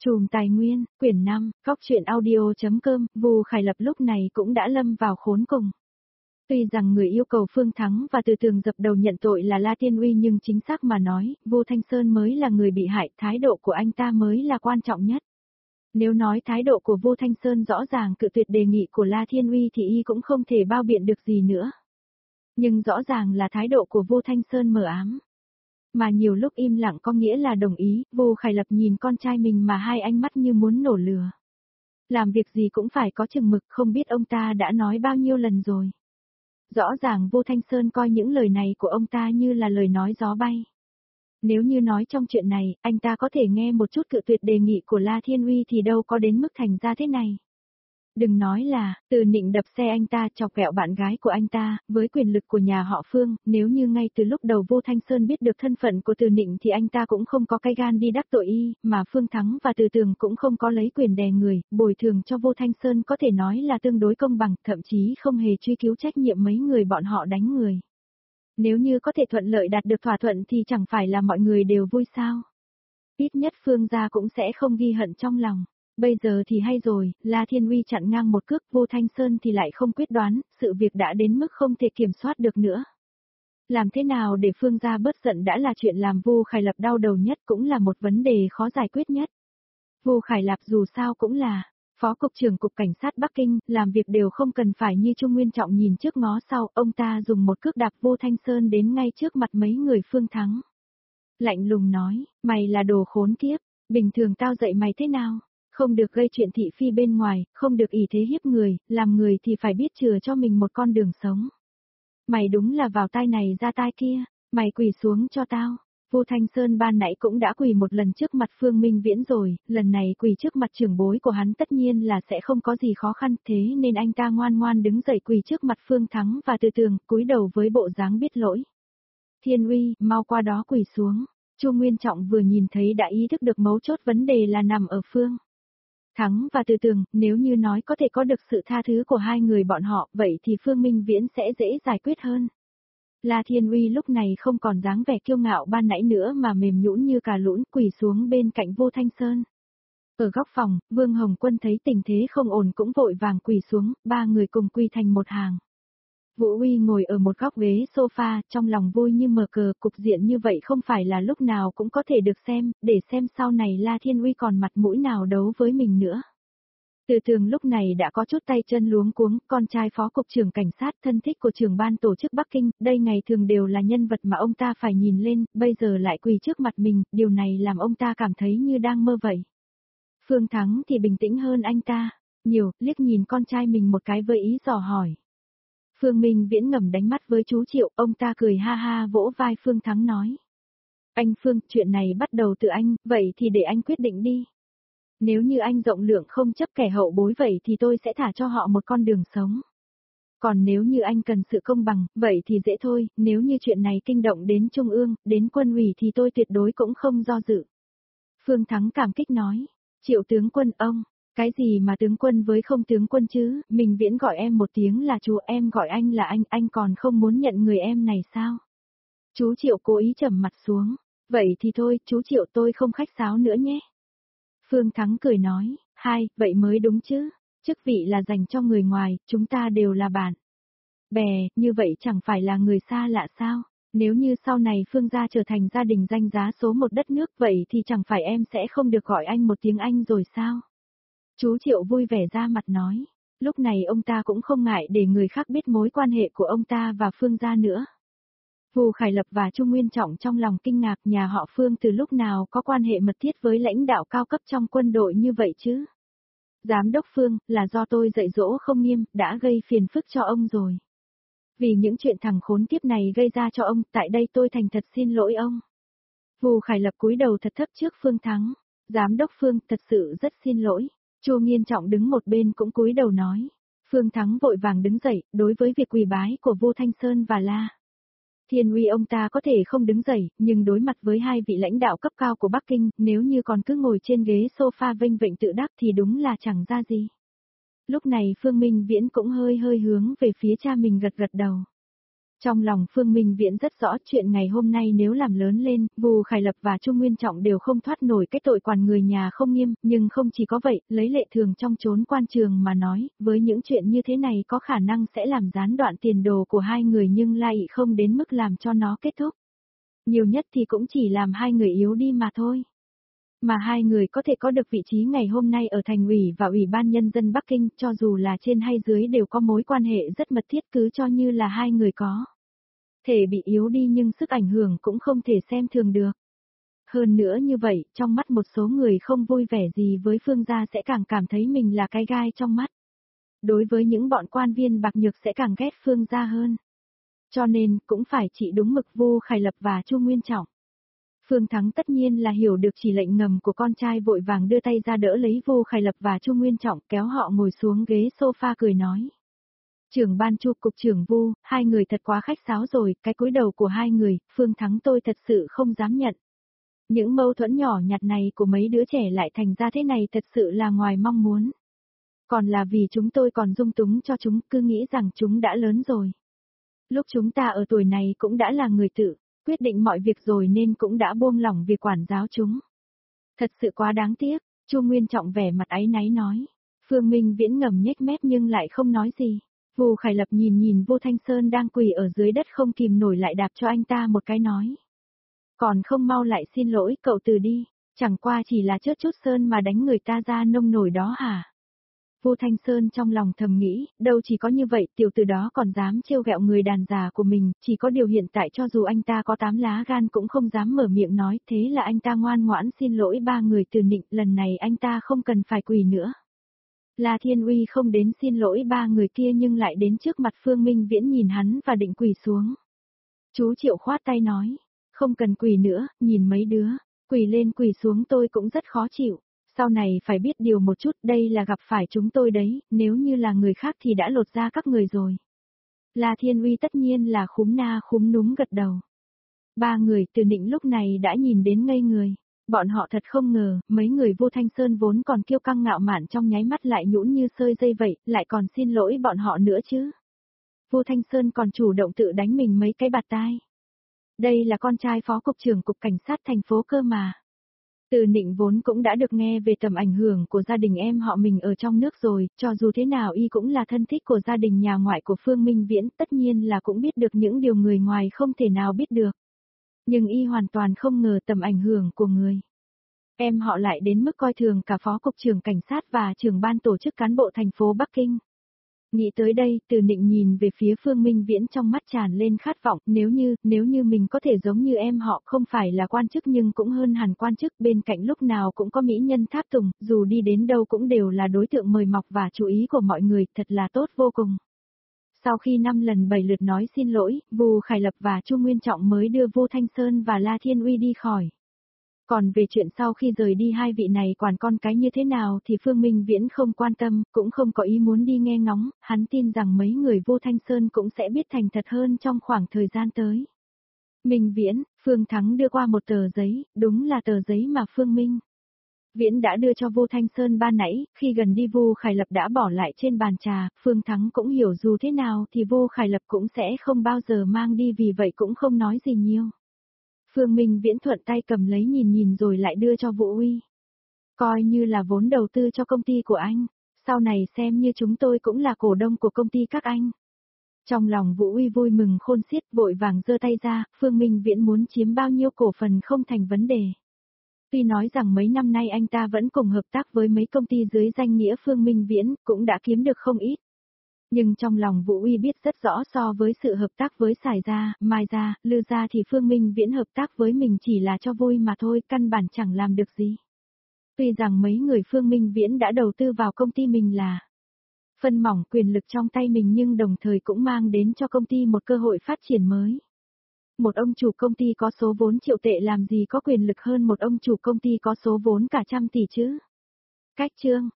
Chùm Tài Nguyên, quyển 5, Cóc truyện audio.com, Vu Khải Lập lúc này cũng đã lâm vào khốn cùng. Tuy rằng người yêu cầu Phương Thắng và Từ Tường dập đầu nhận tội là La Thiên Uy, nhưng chính xác mà nói, Vu Thanh Sơn mới là người bị hại, thái độ của anh ta mới là quan trọng nhất. Nếu nói thái độ của Vu Thanh Sơn rõ ràng cự tuyệt đề nghị của La Thiên Uy thì y cũng không thể bao biện được gì nữa. Nhưng rõ ràng là thái độ của Vu Thanh Sơn mờ ám. Mà nhiều lúc im lặng có nghĩa là đồng ý. Vu Khải Lập nhìn con trai mình mà hai ánh mắt như muốn nổ lửa. Làm việc gì cũng phải có chừng mực, không biết ông ta đã nói bao nhiêu lần rồi. Rõ ràng Vu Thanh Sơn coi những lời này của ông ta như là lời nói gió bay. Nếu như nói trong chuyện này, anh ta có thể nghe một chút cự tuyệt đề nghị của La Thiên Uy thì đâu có đến mức thành ra thế này. Đừng nói là, Từ Nịnh đập xe anh ta, chọc ghẹo bạn gái của anh ta, với quyền lực của nhà họ Phương, nếu như ngay từ lúc đầu Vu Thanh Sơn biết được thân phận của Từ Nịnh thì anh ta cũng không có cái gan đi đắc tội y, mà Phương Thắng và Từ Tường cũng không có lấy quyền đè người, bồi thường cho Vu Thanh Sơn có thể nói là tương đối công bằng, thậm chí không hề truy cứu trách nhiệm mấy người bọn họ đánh người. Nếu như có thể thuận lợi đạt được thỏa thuận thì chẳng phải là mọi người đều vui sao? Ít nhất Phương gia cũng sẽ không ghi hận trong lòng. Bây giờ thì hay rồi, La Thiên Uy chặn ngang một cước, Vu Thanh Sơn thì lại không quyết đoán, sự việc đã đến mức không thể kiểm soát được nữa. Làm thế nào để Phương gia bớt giận đã là chuyện làm Vu Khải Lập đau đầu nhất, cũng là một vấn đề khó giải quyết nhất. Vu Khải Lập dù sao cũng là Phó Cục trưởng Cục Cảnh sát Bắc Kinh, làm việc đều không cần phải như Trung Nguyên Trọng nhìn trước ngó sau, ông ta dùng một cước đạp Vu Thanh Sơn đến ngay trước mặt mấy người Phương Thắng. Lạnh lùng nói, mày là đồ khốn kiếp, bình thường tao dạy mày thế nào? Không được gây chuyện thị phi bên ngoài, không được ỷ thế hiếp người, làm người thì phải biết chừa cho mình một con đường sống. Mày đúng là vào tai này ra tai kia, mày quỳ xuống cho tao. Vu Thanh Sơn ban nãy cũng đã quỳ một lần trước mặt Phương Minh Viễn rồi, lần này quỳ trước mặt trưởng bối của hắn tất nhiên là sẽ không có gì khó khăn, thế nên anh ta ngoan ngoan đứng dậy quỳ trước mặt Phương Thắng và Từ Tường, cúi đầu với bộ dáng biết lỗi. Thiên Uy, mau qua đó quỳ xuống. Chu Nguyên Trọng vừa nhìn thấy đã ý thức được mấu chốt vấn đề là nằm ở Phương Thắng và Từ Tường, nếu như nói có thể có được sự tha thứ của hai người bọn họ, vậy thì Phương Minh Viễn sẽ dễ giải quyết hơn. La Thiên Uy lúc này không còn dáng vẻ kiêu ngạo ban nãy nữa mà mềm nhũn như cà lũn, quỳ xuống bên cạnh Vu Thanh Sơn. Ở góc phòng, Vương Hồng Quân thấy tình thế không ổn cũng vội vàng quỳ xuống, ba người cùng quỳ thành một hàng. Vũ Uy ngồi ở một góc ghế sofa, trong lòng vui như mở cờ, cục diện như vậy không phải là lúc nào cũng có thể được xem, để xem sau này La Thiên Uy còn mặt mũi nào đấu với mình nữa. Từ Tường lúc này đã có chút tay chân luống cuống, con trai Phó Cục trưởng Cảnh sát, thân thích của trưởng ban tổ chức Bắc Kinh, đây ngày thường đều là nhân vật mà ông ta phải nhìn lên, bây giờ lại quỳ trước mặt mình, điều này làm ông ta cảm thấy như đang mơ vậy. Phương Thắng thì bình tĩnh hơn anh ta, nhiều, liếc nhìn con trai mình một cái với ý dò hỏi. Phương Minh Viễn ngầm đánh mắt với chú Triệu, ông ta cười ha ha vỗ vai Phương Thắng nói. Anh Phương, chuyện này bắt đầu từ anh, vậy thì để anh quyết định đi. Nếu như anh rộng lượng không chấp kẻ hậu bối vậy thì tôi sẽ thả cho họ một con đường sống. Còn nếu như anh cần sự công bằng, vậy thì dễ thôi, nếu như chuyện này kinh động đến Trung ương, đến quân ủy thì tôi tuyệt đối cũng không do dự. Phương Thắng cảm kích nói, Triệu tướng quân ông. Cái gì mà tướng quân với không tướng quân chứ, Minh Viễn gọi em một tiếng là chú, em gọi anh là anh còn không muốn nhận người em này sao? Chú Triệu cố ý trầm mặt xuống, vậy thì thôi, chú Triệu tôi không khách sáo nữa nhé. Phương Thắng cười nói, vậy mới đúng chứ, chức vị là dành cho người ngoài, chúng ta đều là bạn bè, như vậy chẳng phải là người xa lạ sao? Nếu như sau này Phương gia trở thành gia đình danh giá số một đất nước vậy thì chẳng phải em sẽ không được gọi anh một tiếng anh rồi sao? Chú Triệu vui vẻ ra mặt nói, lúc này ông ta cũng không ngại để người khác biết mối quan hệ của ông ta và Phương gia nữa. Vu Khải Lập và Trung Nguyên Trọng trong lòng kinh ngạc, nhà họ Phương từ lúc nào có quan hệ mật thiết với lãnh đạo cao cấp trong quân đội như vậy chứ? Giám đốc Phương, là do tôi dạy dỗ không nghiêm, đã gây phiền phức cho ông rồi. Vì những chuyện thằng khốn kiếp này gây ra cho ông, tại đây tôi thành thật xin lỗi ông. Vu Khải Lập cúi đầu thật thấp trước Phương Thắng, giám đốc Phương, thật sự rất xin lỗi. Chu Nghiên Trọng đứng một bên cũng cúi đầu nói. Phương Thắng vội vàng đứng dậy, đối với việc quỳ bái của Vu Thanh Sơn và La Thiên Uy ông ta có thể không đứng dậy, nhưng đối mặt với hai vị lãnh đạo cấp cao của Bắc Kinh, nếu như còn cứ ngồi trên ghế sofa vênh vịnh tự đắc thì đúng là chẳng ra gì. Lúc này Phương Minh Viễn cũng hơi hướng về phía cha mình gật đầu. Trong lòng Phương Minh Viễn rất rõ chuyện ngày hôm nay nếu làm lớn lên, Vu Khải Lập và Trung Nguyên Trọng đều không thoát nổi cái tội quản người nhà không nghiêm, nhưng không chỉ có vậy, lấy lệ thường trong chốn quan trường mà nói, với những chuyện như thế này có khả năng sẽ làm gián đoạn tiền đồ của hai người nhưng lại không đến mức làm cho nó kết thúc. Nhiều nhất thì cũng chỉ làm hai người yếu đi mà thôi. Mà hai người có thể có được vị trí ngày hôm nay ở thành ủy và ủy ban nhân dân Bắc Kinh, cho dù là trên hay dưới đều có mối quan hệ rất mật thiết, cứ cho như là hai người có thể bị yếu đi nhưng sức ảnh hưởng cũng không thể xem thường được. Hơn nữa như vậy, trong mắt một số người không vui vẻ gì với Phương gia sẽ càng cảm thấy mình là cái gai trong mắt. Đối với những bọn quan viên bạc nhược sẽ càng ghét Phương gia hơn. Cho nên, cũng phải trị đúng mực Vu Khải Lập và Chu Nguyên Trọng. Phương Thắng tất nhiên là hiểu được chỉ lệnh ngầm của con trai, vội vàng đưa tay ra đỡ lấy Vu Khải Lập và Chu Nguyên Trọng, kéo họ ngồi xuống ghế sofa cười nói. Trưởng ban Chu, cục trưởng Vu, hai người thật quá khách sáo rồi, cái cúi đầu của hai người, Phương Thắng tôi thật sự không dám nhận. Những mâu thuẫn nhỏ nhặt này của mấy đứa trẻ lại thành ra thế này thật sự là ngoài mong muốn. Còn là vì chúng tôi còn dung túng cho chúng, cứ nghĩ rằng chúng đã lớn rồi. Lúc chúng ta ở tuổi này cũng đã là người tự quyết định mọi việc rồi nên cũng đã buông lỏng việc quản giáo chúng. Thật sự quá đáng tiếc, Chu Nguyên Trọng vẻ mặt áy náy nói. Phương Minh Viễn ngầm nhếch mép nhưng lại không nói gì. Vu Khải Lập nhìn Vô Thanh Sơn đang quỳ ở dưới đất không kìm nổi lại đạp cho anh ta một cái nói. Còn không mau lại xin lỗi cậu từ đi, chẳng qua chỉ là chớt chút sơn mà đánh người ta ra nông nổi đó hả? Vô Thanh Sơn trong lòng thầm nghĩ, đâu chỉ có như vậy, tiểu tử đó còn dám trêu ghẹo người đàn già của mình, chỉ có điều hiện tại cho dù anh ta có 8 lá gan cũng không dám mở miệng nói, thế là anh ta ngoan ngoãn xin lỗi ba người từ nịnh, lần này anh ta không cần phải quỳ nữa. La Thiên Uy không đến xin lỗi ba người kia nhưng lại đến trước mặt Phương Minh Viễn nhìn hắn và định quỳ xuống. Chú Triệu khoát tay nói, không cần quỳ nữa, nhìn mấy đứa, quỳ lên quỳ xuống tôi cũng rất khó chịu. Sau này phải biết điều một chút, đây là gặp phải chúng tôi đấy, nếu như là người khác thì đã lột ra các người rồi. La Thiên Uy tất nhiên là khúm na khúm núm gật đầu. Ba người từ nịnh lúc này đã nhìn đến ngây người. Bọn họ thật không ngờ, mấy người Vô Thanh Sơn vốn còn kiêu căng ngạo mạn trong nháy mắt lại nhũn như sơi dây vậy, lại còn xin lỗi bọn họ nữa chứ. Vô Thanh Sơn còn chủ động tự đánh mình mấy cái bạt tai. Đây là con trai phó cục trưởng cục cảnh sát thành phố cơ mà. Từ Nịnh vốn cũng đã được nghe về tầm ảnh hưởng của gia đình em họ mình ở trong nước rồi, cho dù thế nào y cũng là thân thích của gia đình nhà ngoại của Phương Minh Viễn, tất nhiên là cũng biết được những điều người ngoài không thể nào biết được. Nhưng y hoàn toàn không ngờ tầm ảnh hưởng của người em họ lại đến mức coi thường cả phó cục trưởng cảnh sát và trưởng ban tổ chức cán bộ thành phố Bắc Kinh. Nghĩ tới đây, Từ Nịnh nhìn về phía Phương Minh Viễn trong mắt tràn lên khát vọng, nếu như mình có thể giống như em họ không phải là quan chức nhưng cũng hơn hẳn quan chức, bên cạnh lúc nào cũng có mỹ nhân tháp tùng, dù đi đến đâu cũng đều là đối tượng mời mọc và chú ý của mọi người, thật là tốt vô cùng. Sau khi 5 lần 7 lượt nói xin lỗi, Vu Khải Lập và Chu Nguyên Trọng mới đưa Vô Thanh Sơn và La Thiên Uy đi khỏi. Còn về chuyện sau khi rời đi hai vị này quản con cái như thế nào thì Phương Minh Viễn không quan tâm, cũng không có ý muốn đi nghe ngóng, hắn tin rằng mấy người Vô Thanh Sơn cũng sẽ biết thành thật hơn trong khoảng thời gian tới. Minh Viễn, Phương Thắng đưa qua một tờ giấy, đúng là tờ giấy mà Phương Minh Viễn đã đưa cho Vô Thanh Sơn ban nãy, khi gần đi Vu Khải Lập đã bỏ lại trên bàn trà, Phương Thắng cũng hiểu dù thế nào thì Vu Khải Lập cũng sẽ không bao giờ mang đi, vì vậy cũng không nói gì nhiều. Phương Minh Viễn thuận tay cầm lấy nhìn rồi lại đưa cho Vũ Uy. Coi như là vốn đầu tư cho công ty của anh, sau này xem như chúng tôi cũng là cổ đông của công ty các anh. Trong lòng Vũ Uy vui mừng khôn xiết, vội vàng giơ tay ra, Phương Minh Viễn muốn chiếm bao nhiêu cổ phần không thành vấn đề. Tuy nói rằng mấy năm nay anh ta vẫn cùng hợp tác với mấy công ty dưới danh nghĩa Phương Minh Viễn, cũng đã kiếm được không ít. Nhưng trong lòng Vũ Uy biết rất rõ, so với sự hợp tác với Sải Gia, Mai Gia, Lư Gia thì Phương Minh Viễn hợp tác với mình chỉ là cho vui mà thôi, căn bản chẳng làm được gì. Tuy rằng mấy người Phương Minh Viễn đã đầu tư vào công ty mình là phân mỏng quyền lực trong tay mình, nhưng đồng thời cũng mang đến cho công ty một cơ hội phát triển mới. Một ông chủ công ty có số vốn triệu tệ làm gì có quyền lực hơn một ông chủ công ty có số vốn cả trăm tỷ chứ. Cách chương